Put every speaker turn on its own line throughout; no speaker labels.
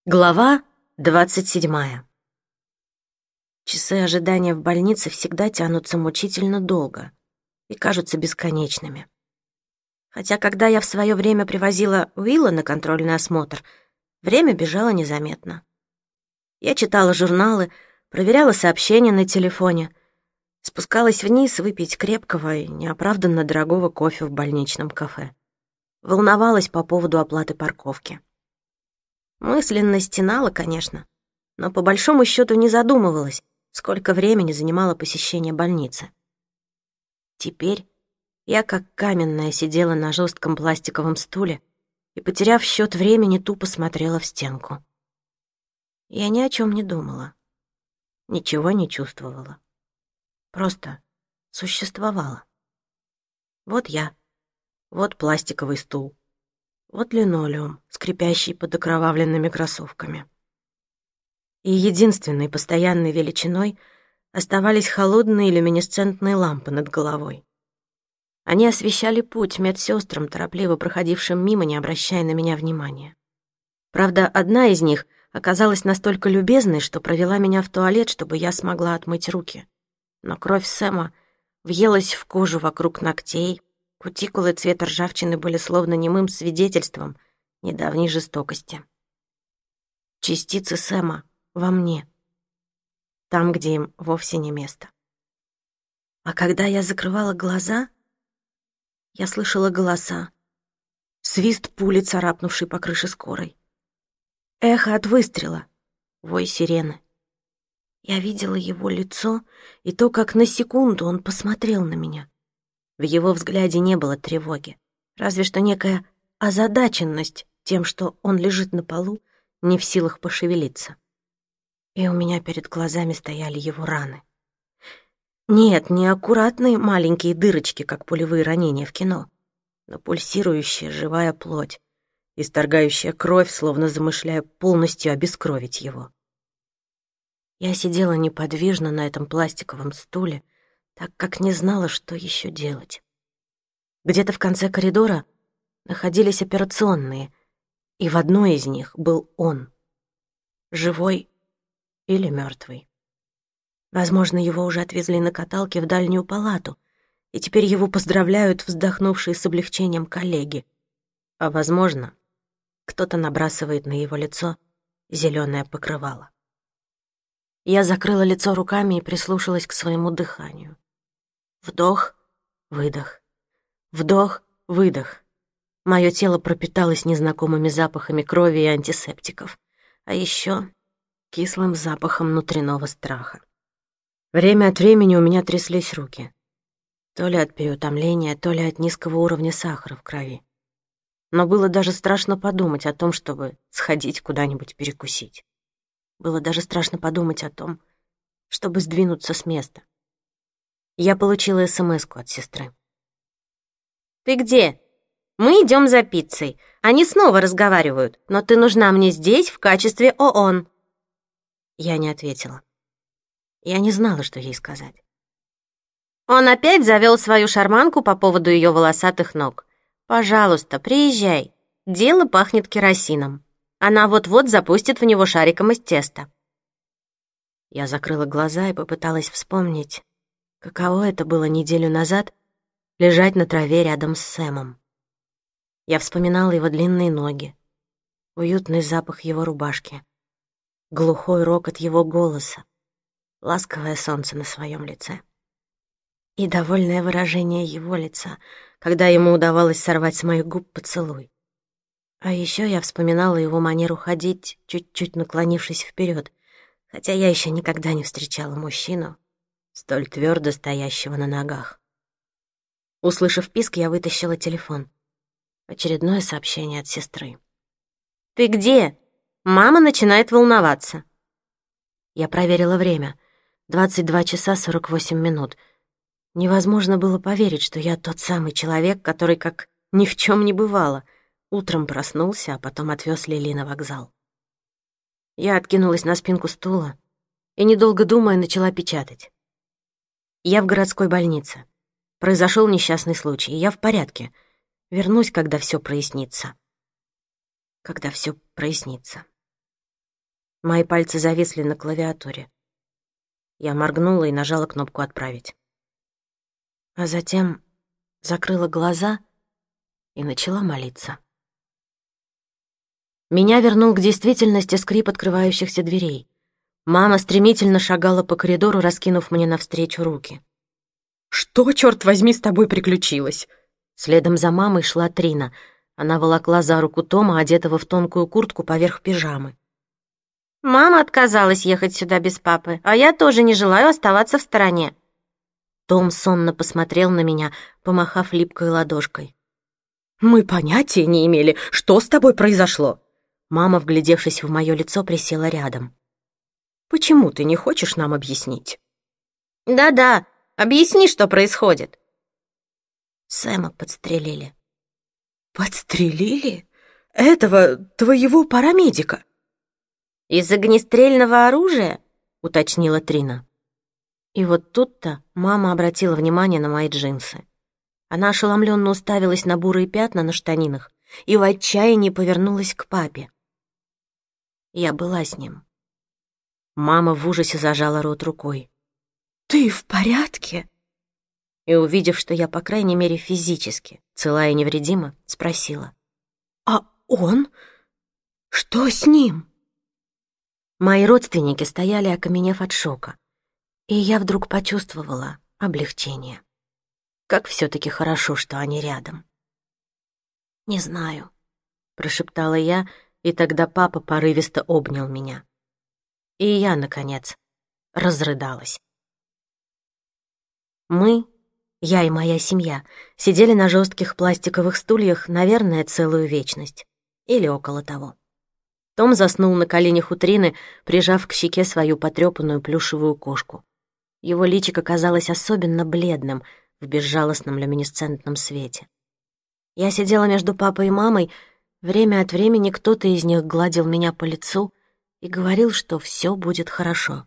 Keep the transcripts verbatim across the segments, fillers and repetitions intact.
Глава двадцать седьмая. Часы ожидания в больнице всегда тянутся мучительно долго и кажутся бесконечными. Хотя, когда я в свое время привозила Уилла на контрольный осмотр, время бежало незаметно. Я читала журналы, проверяла сообщения на телефоне, спускалась вниз выпить крепкого и неоправданно дорогого кофе в больничном кафе. Волновалась по поводу оплаты парковки. Мысленно стенала, конечно, но по большому счету не задумывалась, сколько времени занимало посещение больницы. Теперь я как каменная сидела на жестком пластиковом стуле и, потеряв счет времени, тупо смотрела в стенку. Я ни о чем не думала, ничего не чувствовала, просто существовала. Вот я, вот пластиковый стул, вот линолеум, скрипящий под окровавленными кроссовками. И единственной постоянной величиной оставались холодные люминесцентные лампы над головой. Они освещали путь медсестрам, торопливо проходившим мимо, не обращая на меня внимания. Правда, одна из них оказалась настолько любезной, что провела меня в туалет, чтобы я смогла отмыть руки. Но кровь Сэма въелась в кожу вокруг ногтей, кутикулы цвета ржавчины были словно немым свидетельством недавней жестокости. Частицы Сэма во мне, там, где им вовсе не место. А когда я закрывала глаза, я слышала голоса, свист пули, царапнувшей по крыше скорой, эхо от выстрела, вой сирены. Я видела его лицо и то, как на секунду он посмотрел на меня. В его взгляде не было тревоги, разве что некая озадаченность тем, что он лежит на полу, не в силах пошевелиться. И у меня перед глазами стояли его раны. Нет, не аккуратные маленькие дырочки, как пулевые ранения в кино, но пульсирующая живая плоть, исторгающая кровь, словно замышляя полностью обескровить его. Я сидела неподвижно на этом пластиковом стуле, так как не знала, что еще делать. Где-то в конце коридора находились операционные, и в одной из них был он, живой или мертвый. Возможно, его уже отвезли на каталке в дальнюю палату, и теперь его поздравляют вздохнувшие с облегчением коллеги. А возможно, кто-то набрасывает на его лицо зеленое покрывало. Я закрыла лицо руками и прислушалась к своему дыханию. Вдох, выдох, вдох, выдох. Мое тело пропиталось незнакомыми запахами крови и антисептиков, а еще кислым запахом внутреннего страха. Время от времени у меня тряслись руки. То ли от переутомления, то ли от низкого уровня сахара в крови. Но было даже страшно подумать о том, чтобы сходить куда-нибудь перекусить. Было даже страшно подумать о том, чтобы сдвинуться с места. Я получила смс-ку от сестры. «Ты где? Мы идем за пиццей. Они снова разговаривают, но ты нужна мне здесь в качестве ООН». Я не ответила. Я не знала, что ей сказать. Он опять завел свою шарманку по поводу ее волосатых ног. «Пожалуйста, приезжай. Дело пахнет керосином. Она вот-вот запустит в него шариком из теста». Я закрыла глаза и попыталась вспомнить, каково это было неделю назад лежать на траве рядом с Сэмом. Я вспоминала его длинные ноги, уютный запах его рубашки, глухой рокот его голоса, ласковое солнце на своем лице и довольное выражение его лица, когда ему удавалось сорвать с моих губ поцелуй. А еще я вспоминала его манеру ходить, чуть-чуть наклонившись вперед, хотя я еще никогда не встречала мужчину, столь твердо стоящего на ногах. Услышав писк, я вытащила телефон. Очередное сообщение от сестры. «Ты где? Мама начинает волноваться». Я проверила время. двадцать два часа сорок восемь минут. Невозможно было поверить, что я тот самый человек, который, как ни в чем не бывало, утром проснулся, а потом отвез Лили на вокзал. Я откинулась на спинку стула и, недолго думая, начала печатать. Я в городской больнице. Произошел несчастный случай, и я в порядке. Вернусь, когда все прояснится. Когда все прояснится. Мои пальцы зависли на клавиатуре. Я моргнула и нажала кнопку «Отправить». А затем закрыла глаза и начала молиться. Меня вернул к действительности скрип открывающихся дверей. Мама стремительно шагала по коридору, раскинув мне навстречу руки. «Что, черт возьми, с тобой приключилось?» Следом за мамой шла Трина. Она волокла за руку Тома, одетого в тонкую куртку поверх пижамы.
«Мама отказалась ехать сюда без папы, а я тоже не желаю оставаться в стороне».
Том сонно посмотрел на меня, помахав липкой ладошкой. «Мы понятия не имели, что с тобой произошло?» Мама, вглядевшись в мое лицо, присела рядом. «Почему ты не хочешь нам объяснить?»
«Да-да, объясни, что происходит».
Сэма подстрелили.
«Подстрелили? Этого, твоего парамедика?»
«Из огнестрельного оружия?»
— уточнила Трина. И вот тут-то мама обратила внимание на мои джинсы. Она ошеломленно уставилась на бурые пятна на штанинах и в отчаянии повернулась к папе. Я была с ним. Мама в ужасе зажала рот рукой.
«Ты в порядке?»
И, увидев, что я, по крайней мере, физически цела и невредима, спросила.
«А он? Что с ним?»
Мои родственники стояли, окаменев от шока, и я вдруг почувствовала облегчение. Как все-таки хорошо, что они рядом. «Не знаю», — прошептала я, и тогда папа порывисто обнял меня. И я, наконец, разрыдалась. Мы, я и моя семья, сидели на жестких пластиковых стульях, наверное, целую вечность. Или около того. Том заснул на коленях у Трины, прижав к щеке свою потрёпанную плюшевую кошку. Его личико казалось особенно бледным в безжалостном люминесцентном свете. Я сидела между папой и мамой, время от времени кто-то из них гладил меня по лицу и говорил, что все будет хорошо.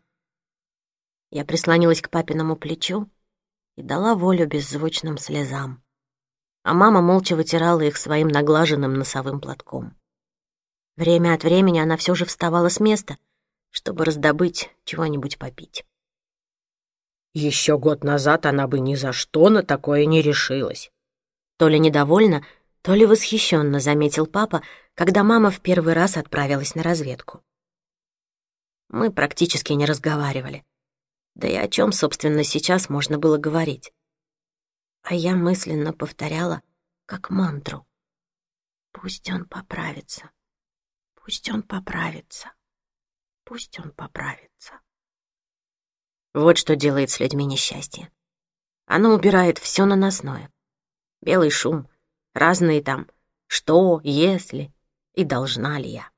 Я прислонилась к папиному плечу и дала волю беззвучным слезам, а мама молча вытирала их своим наглаженным носовым платком. Время от времени она все же вставала с места, чтобы раздобыть чего-нибудь попить.
Еще год назад она бы ни за что на такое не решилась.
То ли недовольно, то ли восхищенно заметил папа, когда мама в первый раз отправилась на разведку. Мы практически не разговаривали. Да и о чем, собственно, сейчас можно было говорить? А я мысленно повторяла, как мантру. Пусть он поправится. Пусть он поправится. Пусть он поправится. Вот что делает с людьми несчастье. Оно убирает все наносное. Белый шум, разные там «что», «если» и «должна ли я».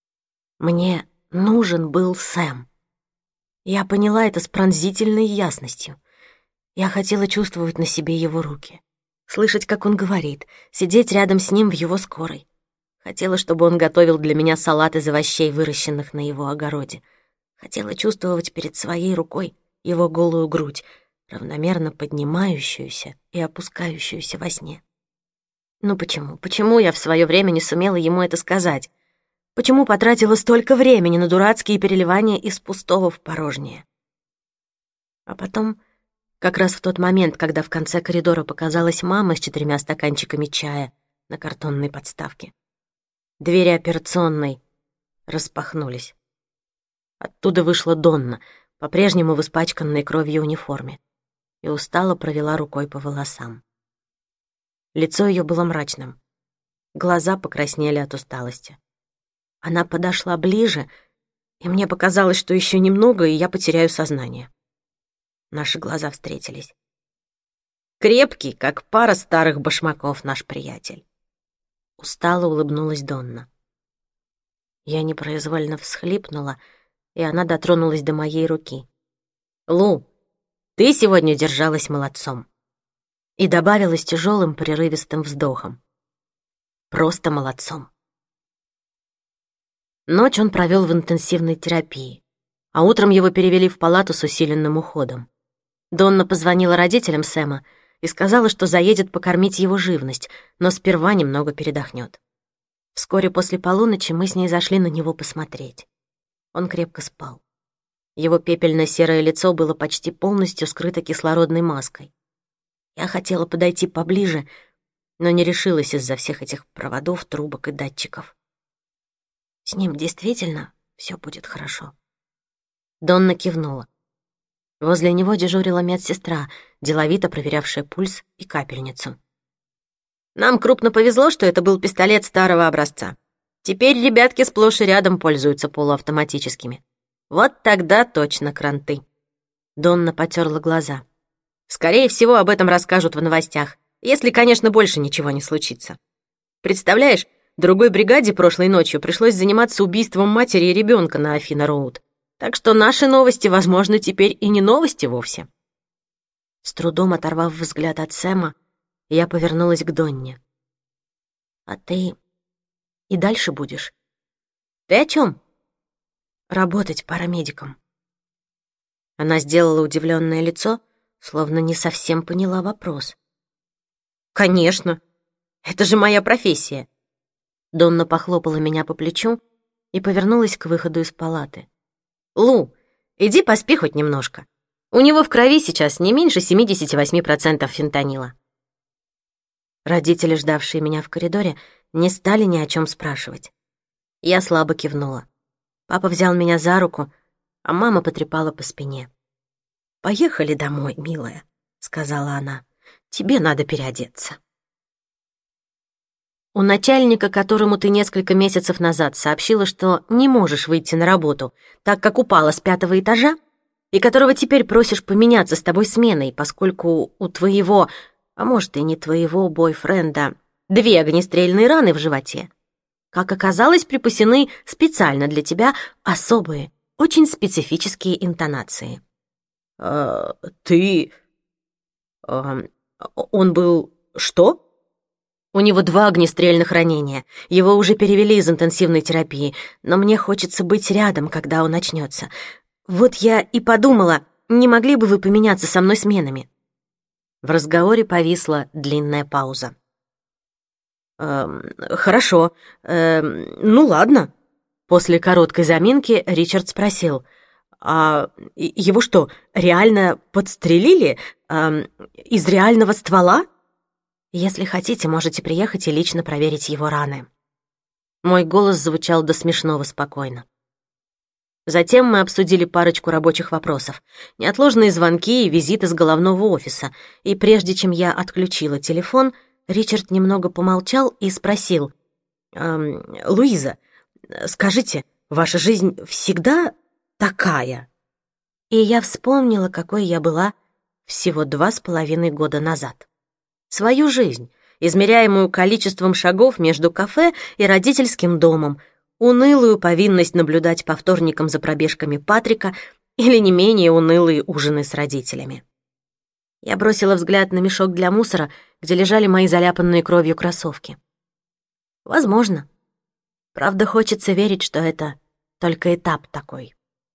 Мне нужен был Сэм. Я поняла это с пронзительной ясностью. Я хотела чувствовать на себе его руки, слышать, как он говорит, сидеть рядом с ним в его скорой. Хотела, чтобы он готовил для меня салат из овощей, выращенных на его огороде. Хотела чувствовать перед своей рукой его голую грудь, равномерно поднимающуюся и опускающуюся во сне. Ну почему? Почему я в свое время не сумела ему это сказать? Почему потратила столько времени на дурацкие переливания из пустого в порожнее? А потом, как раз в тот момент, когда в конце коридора показалась мама с четырьмя стаканчиками чая на картонной подставке, двери операционной распахнулись. Оттуда вышла Донна, по-прежнему в испачканной кровью униформе, и устало провела рукой по волосам. Лицо ее было мрачным. Глаза покраснели от усталости. Она подошла ближе, и мне показалось, что еще немного, и я потеряю сознание. Наши глаза встретились. Крепкий, как пара старых башмаков, наш приятель. Устало улыбнулась Донна. Я непроизвольно всхлипнула, и она дотронулась до моей руки. «Лу, ты сегодня держалась молодцом». И добавила с тяжелым прерывистым вздохом. «Просто молодцом». Ночь он провел в интенсивной терапии, а утром его перевели в палату с усиленным уходом. Донна позвонила родителям Сэма и сказала, что заедет покормить его живность, но сперва немного передохнет. Вскоре после полуночи мы с ней зашли на него посмотреть. Он крепко спал. Его пепельно-серое лицо было почти полностью скрыто кислородной маской. Я хотела подойти поближе, но не решилась из-за всех этих проводов, трубок и датчиков. С ним действительно все будет хорошо. Донна кивнула. Возле него дежурила медсестра, деловито проверявшая пульс и капельницу. Нам крупно повезло, что это был пистолет старого образца. Теперь ребятки сплошь и рядом пользуются полуавтоматическими. Вот тогда точно кранты. Донна потерла глаза. Скорее всего, об этом расскажут в новостях, если, конечно, больше ничего не случится. Представляешь, другой бригаде прошлой ночью пришлось заниматься убийством матери и ребенка на Афина-Роуд. Так что наши новости, возможно, теперь и не новости вовсе. С трудом оторвав взгляд от Сэма, я повернулась к Донне. «А ты и дальше будешь?» «Ты о чем?» «Работать парамедиком». Она сделала удивленное лицо, словно не совсем поняла вопрос. «Конечно, это же моя профессия». Донна похлопала меня по плечу и повернулась к выходу из палаты. «Лу, иди поспи хоть немножко. У него в крови сейчас не меньше семьдесят восемь процентов фентанила». Родители, ждавшие меня в коридоре, не стали ни о чем спрашивать. Я слабо кивнула. Папа взял меня за руку, а мама потрепала по спине. «Поехали домой, милая», — сказала она. «Тебе надо переодеться». У начальника, которому ты несколько месяцев назад сообщила, что не можешь выйти на работу, так как упала с пятого этажа, и которого теперь просишь поменяться с тобой сменой, поскольку у твоего, а может и не твоего бойфренда, две огнестрельные раны в животе, как оказалось, припасены специально для тебя особые, очень специфические интонации. «А, ты... А, он был... что?» У него два огнестрельных ранения. Его уже перевели из интенсивной терапии, но мне хочется быть рядом, когда он очнется. Вот я и подумала, не могли бы вы поменяться со мной сменами?» В разговоре повисла длинная пауза. «Эм, хорошо. Эм, ну ладно». После короткой заминки Ричард спросил, «А его что, реально подстрелили? Эм, из реального ствола?» «Если хотите, можете приехать и лично проверить его раны». Мой голос звучал до смешного спокойно. Затем мы обсудили парочку рабочих вопросов, неотложные звонки и визит из головного офиса, и прежде чем я отключила телефон, Ричард немного помолчал и спросил, эм, «Луиза, скажите, ваша жизнь всегда такая?» И я вспомнила, какой я была всего два с половиной года назад. Свою жизнь, измеряемую количеством шагов между кафе и родительским домом, унылую повинность наблюдать по вторникам за пробежками Патрика или не менее унылые ужины с родителями. Я бросила взгляд на мешок для мусора, где лежали мои заляпанные кровью кроссовки. Возможно. Правда, хочется верить, что это только этап такой.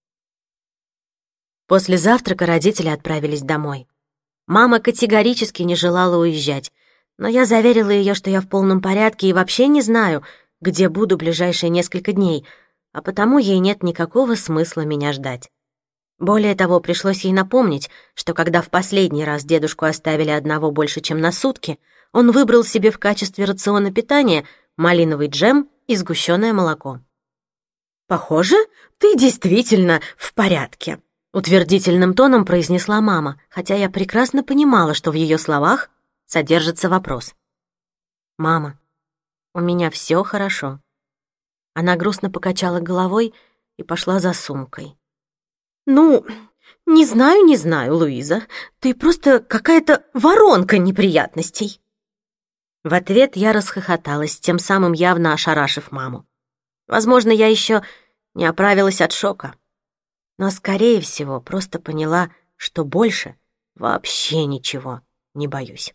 После завтрака родители отправились домой. Мама категорически не желала уезжать, но я заверила ее, что я в полном порядке и вообще не знаю, где буду ближайшие несколько дней, а потому ей нет никакого смысла меня ждать. Более того, пришлось ей напомнить, что когда в последний раз дедушку оставили одного больше, чем на сутки, он выбрал себе в качестве рациона питания малиновый джем и сгущенное молоко. «Похоже, ты действительно в порядке», — утвердительным тоном произнесла мама, хотя я прекрасно понимала, что в ее словах содержится вопрос. «Мама, у меня все хорошо». Она грустно покачала головой и пошла за сумкой. «Ну, не знаю, не знаю, Луиза, ты просто какая-то воронка неприятностей». В ответ я расхохоталась, тем самым явно ошарашив маму. Возможно, я еще не оправилась от шока. Но, скорее всего, просто поняла, что больше вообще ничего не боюсь.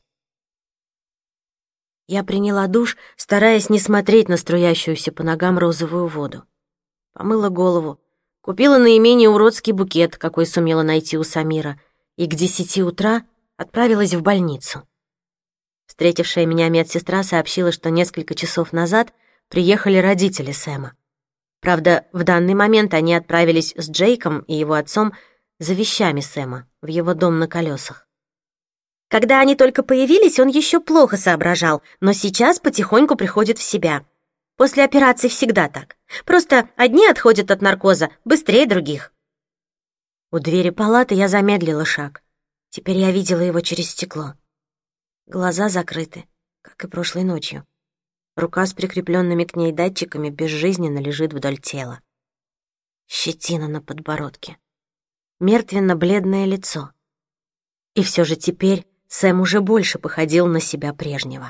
Я приняла душ, стараясь не смотреть на струящуюся по ногам розовую воду. Помыла голову, купила наименее уродский букет, какой сумела найти у Самира, и к десяти утра отправилась в больницу. Встретившая меня медсестра сообщила, что несколько часов назад приехали родители Сэма. Правда, в данный момент они отправились с Джейком и его отцом за вещами Сэма в его дом на колесах. Когда они только появились, он еще плохо соображал, но сейчас потихоньку приходит в себя. После операции всегда так. Просто одни отходят от наркоза быстрее других. У двери палаты я замедлила шаг. Теперь я видела его через стекло. Глаза закрыты, как и прошлой ночью. Рука с прикрепленными к ней датчиками безжизненно лежит вдоль тела. Щетина на подбородке. Мертвенно-бледное лицо. И все же теперь Сэм уже больше походил на себя прежнего.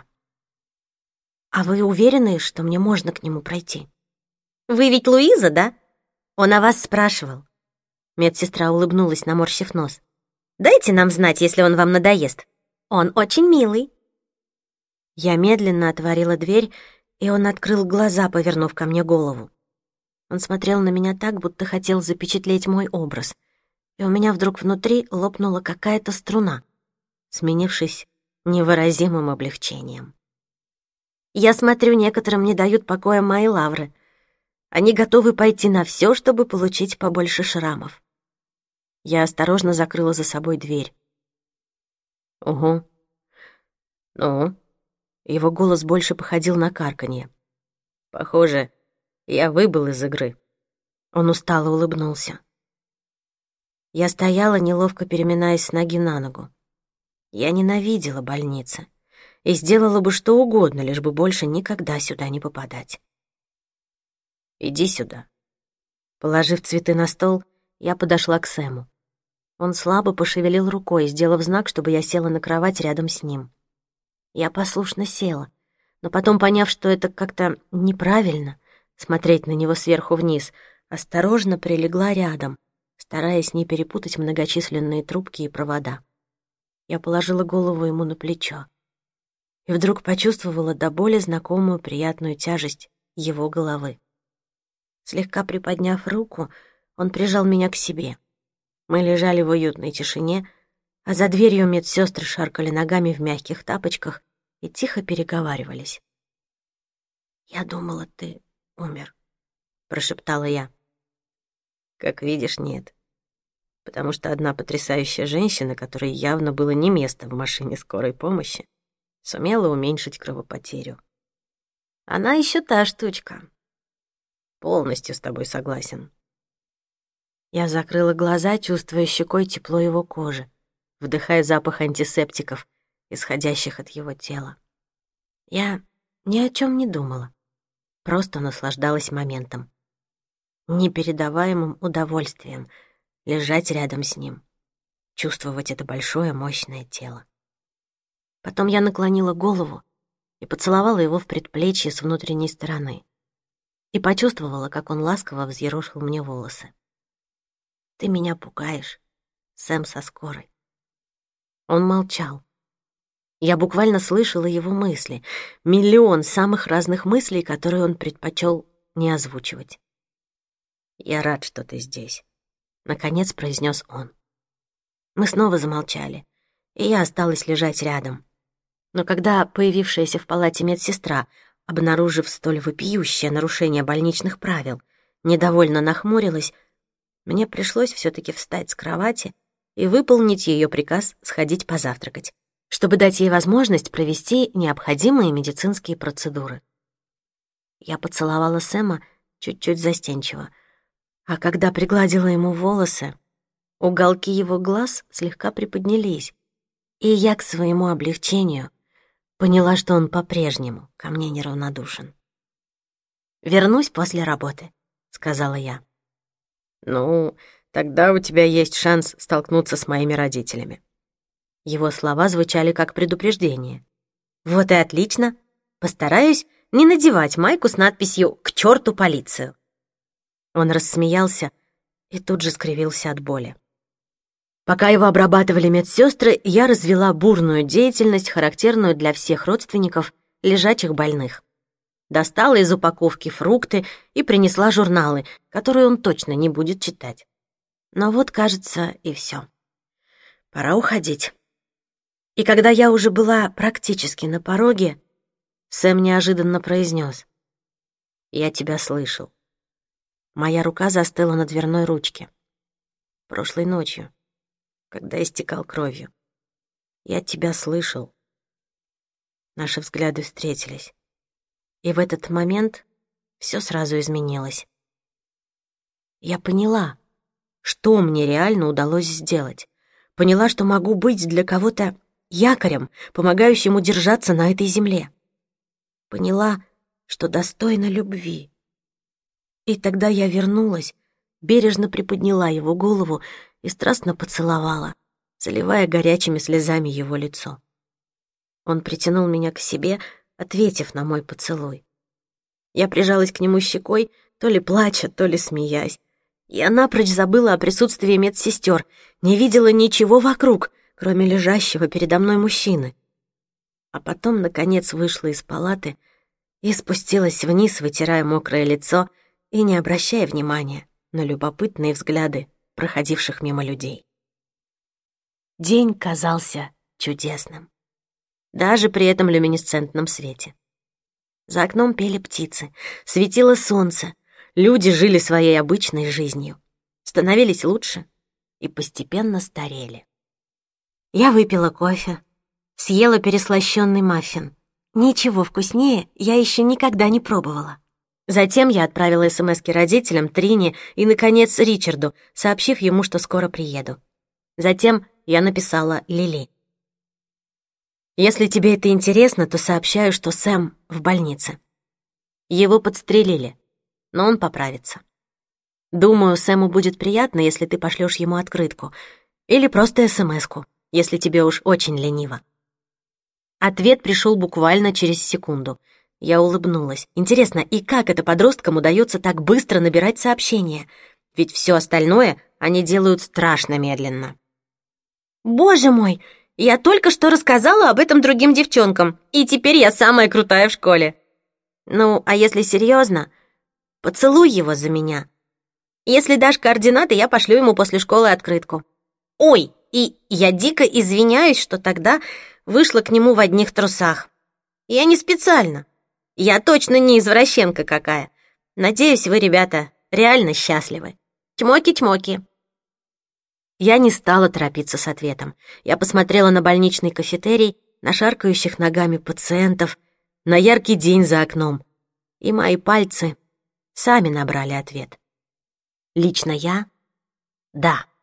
«А вы уверены, что мне можно к нему пройти?» «Вы ведь Луиза, да? Он о вас спрашивал». Медсестра улыбнулась, наморщив нос. «Дайте нам знать, если он вам надоест. Он очень милый». Я медленно отворила дверь, и он открыл глаза, повернув ко мне голову. Он смотрел на меня так, будто хотел запечатлеть мой образ, и у меня вдруг внутри лопнула какая-то струна, сменившись невыразимым облегчением. Я смотрю, некоторым не дают покоя мои лавры. Они готовы пойти на все, чтобы получить побольше шрамов. Я осторожно закрыла за собой дверь. «Угу. Ну?» Его голос больше походил на карканье. «Похоже, я выбыл из игры». Он устало улыбнулся. Я стояла, неловко переминаясь с ноги на ногу. Я ненавидела больницы и сделала бы что угодно, лишь бы больше никогда сюда не попадать. «Иди сюда». Положив цветы на стол, я подошла к Сэму. Он слабо пошевелил рукой, сделав знак, чтобы я села на кровать рядом с ним. Я послушно села, но потом, поняв, что это как-то неправильно, смотреть на него сверху вниз, осторожно прилегла рядом, стараясь не перепутать многочисленные трубки и провода. Я положила голову ему на плечо и вдруг почувствовала до боли знакомую приятную тяжесть его головы. Слегка приподняв руку, он прижал меня к себе. Мы лежали в уютной тишине, а за дверью медсестры шаркали ногами в мягких тапочках и тихо переговаривались. «Я думала, ты умер», — прошептала я. «Как видишь, нет. Потому что одна потрясающая женщина, которой явно было не место в машине скорой помощи, сумела уменьшить кровопотерю. Она еще та штучка. Полностью с тобой согласен». Я закрыла глаза, чувствуя щекой тепло его кожи, вдыхая запах антисептиков, исходящих от его тела. Я ни о чем не думала, просто наслаждалась моментом. Непередаваемым удовольствием лежать рядом с ним, чувствовать это большое мощное тело. Потом я наклонила голову и поцеловала его в предплечье с внутренней стороны и почувствовала, как он ласково взъерошил мне волосы. «Ты меня пугаешь, Сэм со скорой». Он молчал. Я буквально слышала его мысли, миллион самых разных мыслей, которые он предпочел не озвучивать. «Я рад, что ты здесь», — наконец произнес он. Мы снова замолчали, и я осталась лежать рядом. Но когда появившаяся в палате медсестра, обнаружив столь вопиющее нарушение больничных правил, недовольно нахмурилась, мне пришлось все-таки встать с кровати и выполнить ее приказ сходить позавтракать, чтобы дать ей возможность провести необходимые медицинские процедуры. Я поцеловала Сэма чуть-чуть застенчиво, а когда пригладила ему волосы, уголки его глаз слегка приподнялись, и я к своему облегчению поняла, что он по-прежнему ко мне неравнодушен. «Вернусь после работы», — сказала я. «Ну, тогда у тебя есть шанс столкнуться с моими родителями». Его слова звучали как предупреждение. «Вот и отлично. Постараюсь не надевать майку с надписью «К черту полицию». Он рассмеялся и тут же скривился от боли. Пока его обрабатывали медсестры, я развела бурную деятельность, характерную для всех родственников лежачих больных. Достала из упаковки фрукты и принесла журналы, которые он точно не будет читать. Но вот, кажется, и все. Пора уходить. И когда я уже была практически на пороге, Сэм неожиданно произнес: «Я тебя слышал. Моя рука застыла на дверной ручке. Прошлой ночью, когда истекал кровью. Я тебя слышал. Наши взгляды встретились. И в этот момент все сразу изменилось. Я поняла, что мне реально удалось сделать. Поняла, что могу быть для кого-то якорем, помогающим удержаться на этой земле. Поняла, что достойна любви. И тогда я вернулась, бережно приподняла его голову и страстно поцеловала, заливая горячими слезами его лицо. Он притянул меня к себе, ответив на мой поцелуй. Я прижалась к нему щекой, то ли плача, то ли смеясь. Я напрочь забыла о присутствии медсестер, не видела ничего вокруг, кроме лежащего передо мной мужчины. А потом, наконец, вышла из палаты и спустилась вниз, вытирая мокрое лицо и не обращая внимания на любопытные взгляды проходивших мимо людей. День казался чудесным, даже при этом люминесцентном свете. За окном пели птицы, светило солнце, люди жили своей обычной жизнью, становились лучше и постепенно старели. Я выпила кофе, съела переслащенный маффин. Ничего вкуснее я еще никогда не пробовала. Затем я отправила смски родителям, Трине и, наконец, Ричарду, сообщив ему, что скоро приеду. Затем я написала Лили. Если тебе это интересно, то сообщаю, что Сэм в больнице. Его подстрелили, но он поправится. Думаю, Сэму будет приятно, если ты пошлешь ему открытку. Или просто смс-ку, если тебе уж очень лениво. Ответ пришел буквально через секунду. Я улыбнулась. Интересно, и как это подросткам удается так быстро набирать сообщения? Ведь все остальное они делают страшно медленно. «Боже мой, я только что рассказала об этом другим девчонкам, и теперь я самая крутая в школе. Ну, а если серьезно, поцелуй его за меня. Если дашь координаты, я пошлю ему после школы открытку. Ой, и я дико извиняюсь, что тогда вышла к нему в одних трусах. Я не специально. Я точно не извращенка какая. Надеюсь, вы, ребята, реально счастливы. Чмоки-чмоки». Я не стала торопиться с ответом. Я посмотрела на больничный кафетерий, на шаркающих ногами пациентов, на яркий день за окном. И мои пальцы сами набрали ответ. Лично я — да.